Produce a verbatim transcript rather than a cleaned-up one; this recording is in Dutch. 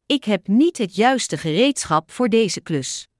Ik heb niet het juiste gereedschap voor deze klus.